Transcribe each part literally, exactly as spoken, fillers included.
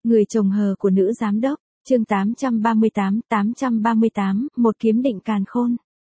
Người chồng hờ của nữ giám đốc, chương tám trăm ba mươi tám, tám trăm ba mươi tám, một kiếm định càn khôn.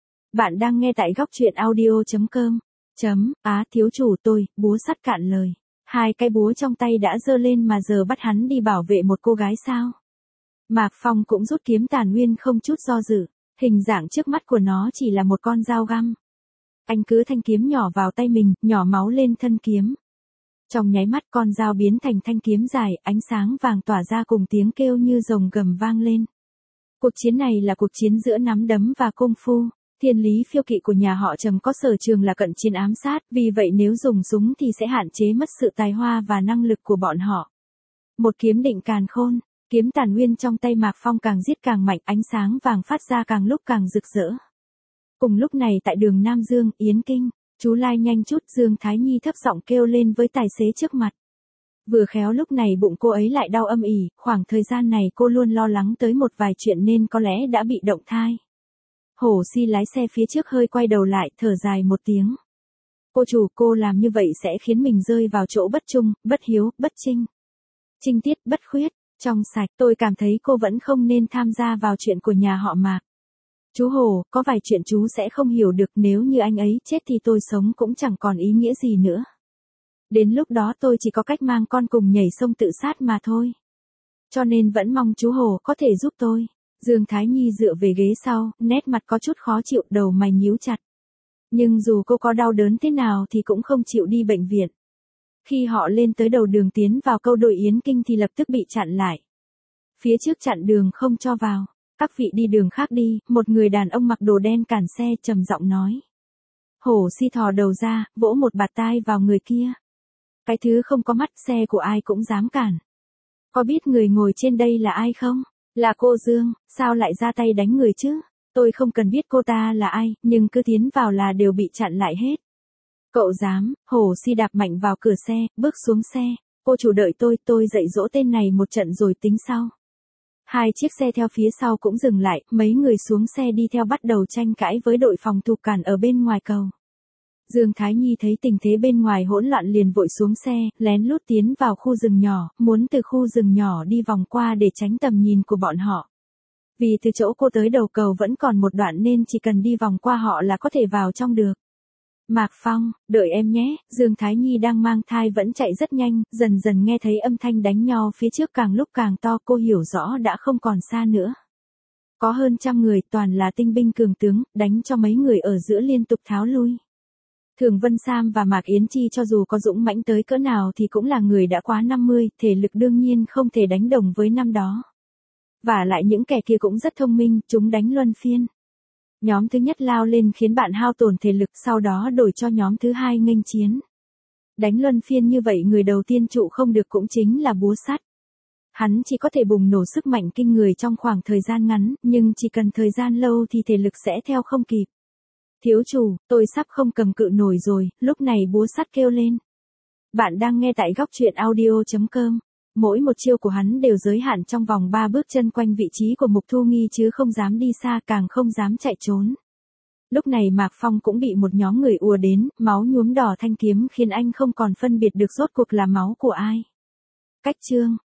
Bạn đang nghe tại góc truyện audio chấm com. Chấm, á thiếu chủ tôi, búa sắt cạn lời. Hai cái búa trong tay đã giơ lên mà giờ bắt hắn đi bảo vệ một cô gái sao? Mạc Phong cũng rút kiếm Tàn Nguyên không chút do dự, hình dạng trước mắt của nó chỉ là một con dao găm. Anh cứ thanh kiếm nhỏ vào tay mình, nhỏ máu lên thân kiếm. Trong nháy mắt con dao biến thành thanh kiếm dài, ánh sáng vàng tỏa ra cùng tiếng kêu như rồng gầm vang lên. Cuộc chiến này là cuộc chiến giữa nắm đấm và công phu. Thiên lý phiêu kỵ của nhà họ Trầm có sở trường là cận chiến ám sát, vì vậy nếu dùng súng thì sẽ hạn chế mất sự tài hoa và năng lực của bọn họ. Một kiếm định càn khôn, kiếm Tàn Nguyên trong tay Mạc Phong càng giết càng mạnh, ánh sáng vàng phát ra càng lúc càng rực rỡ. Cùng lúc này tại đường Nam Dương, Yến Kinh, chú Lai nhanh chút, Dương Thái Nhi thấp giọng kêu lên với tài xế trước mặt. Vừa khéo lúc này bụng cô ấy lại đau âm ỉ, khoảng thời gian này cô luôn lo lắng tới một vài chuyện nên có lẽ đã bị động thai. Hổ Si lái xe phía trước hơi quay đầu lại, thở dài một tiếng. Cô chủ, cô làm như vậy sẽ khiến mình rơi vào chỗ bất trung, bất hiếu, bất trinh. Trinh tiết, bất khuyết, trong sạch, tôi cảm thấy cô vẫn không nên tham gia vào chuyện của nhà họ Mạc. Chú Hồ, có vài chuyện chú sẽ không hiểu được, nếu như anh ấy chết thì tôi sống cũng chẳng còn ý nghĩa gì nữa. Đến lúc đó tôi chỉ có cách mang con cùng nhảy sông tự sát mà thôi. Cho nên vẫn mong chú Hồ có thể giúp tôi. Dương Thái Nhi dựa về ghế sau, nét mặt có chút khó chịu, đầu mày nhíu chặt. Nhưng dù cô có đau đớn thế nào thì cũng không chịu đi bệnh viện. Khi họ lên tới đầu đường tiến vào câu đội Yến Kinh thì lập tức bị chặn lại. Phía trước chặn đường không cho vào. Các vị đi đường khác đi, một người đàn ông mặc đồ đen cản xe trầm giọng nói. Hổ Si thò đầu ra, vỗ một bạt tai vào người kia. Cái thứ không có mắt, xe của ai cũng dám cản. Có biết người ngồi trên đây là ai không? Là cô Dương, sao lại ra tay đánh người chứ? Tôi không cần biết cô ta là ai, nhưng cứ tiến vào là đều bị chặn lại hết. Cậu dám? Hổ Si đạp mạnh vào cửa xe, bước xuống xe. Cô chủ đợi tôi, tôi dạy dỗ tên này một trận rồi tính sau. Hai chiếc xe theo phía sau cũng dừng lại, mấy người xuống xe đi theo bắt đầu tranh cãi với đội phòng thủ cản ở bên ngoài cầu. Dương Thái Nhi thấy tình thế bên ngoài hỗn loạn liền vội xuống xe, lén lút tiến vào khu rừng nhỏ, muốn từ khu rừng nhỏ đi vòng qua để tránh tầm nhìn của bọn họ. Vì từ chỗ cô tới đầu cầu vẫn còn một đoạn nên chỉ cần đi vòng qua họ là có thể vào trong được. Mạc Phong, đợi em nhé, Dương Thái Nhi đang mang thai vẫn chạy rất nhanh, dần dần nghe thấy âm thanh đánh nhau phía trước càng lúc càng to, cô hiểu rõ đã không còn xa nữa. Có hơn trăm người, toàn là tinh binh cường tướng, đánh cho mấy người ở giữa liên tục tháo lui. Thường Vân Sam và Mạc Yến Chi cho dù có dũng mãnh tới cỡ nào thì cũng là người đã quá năm mươi, thể lực đương nhiên không thể đánh đồng với năm đó. Và lại những kẻ kia cũng rất thông minh, chúng đánh luân phiên. Nhóm thứ nhất lao lên khiến bạn hao tổn thể lực, sau đó đổi cho nhóm thứ hai nghênh chiến. Đánh luân phiên như vậy người đầu tiên trụ không được cũng chính là búa sắt. Hắn chỉ có thể bùng nổ sức mạnh kinh người trong khoảng thời gian ngắn, nhưng chỉ cần thời gian lâu thì thể lực sẽ theo không kịp. Thiếu chủ, tôi sắp không cầm cự nổi rồi, lúc này búa sắt kêu lên. Bạn đang nghe tại góc truyện audio chấm com. Mỗi một chiêu của hắn đều giới hạn trong vòng ba bước chân quanh vị trí của Mục Thu Nghi chứ không dám đi xa, càng không dám chạy trốn. Lúc này Mạc Phong cũng bị một nhóm người ùa đến, máu nhuốm đỏ thanh kiếm khiến anh không còn phân biệt được rốt cuộc là máu của ai. Cách chương,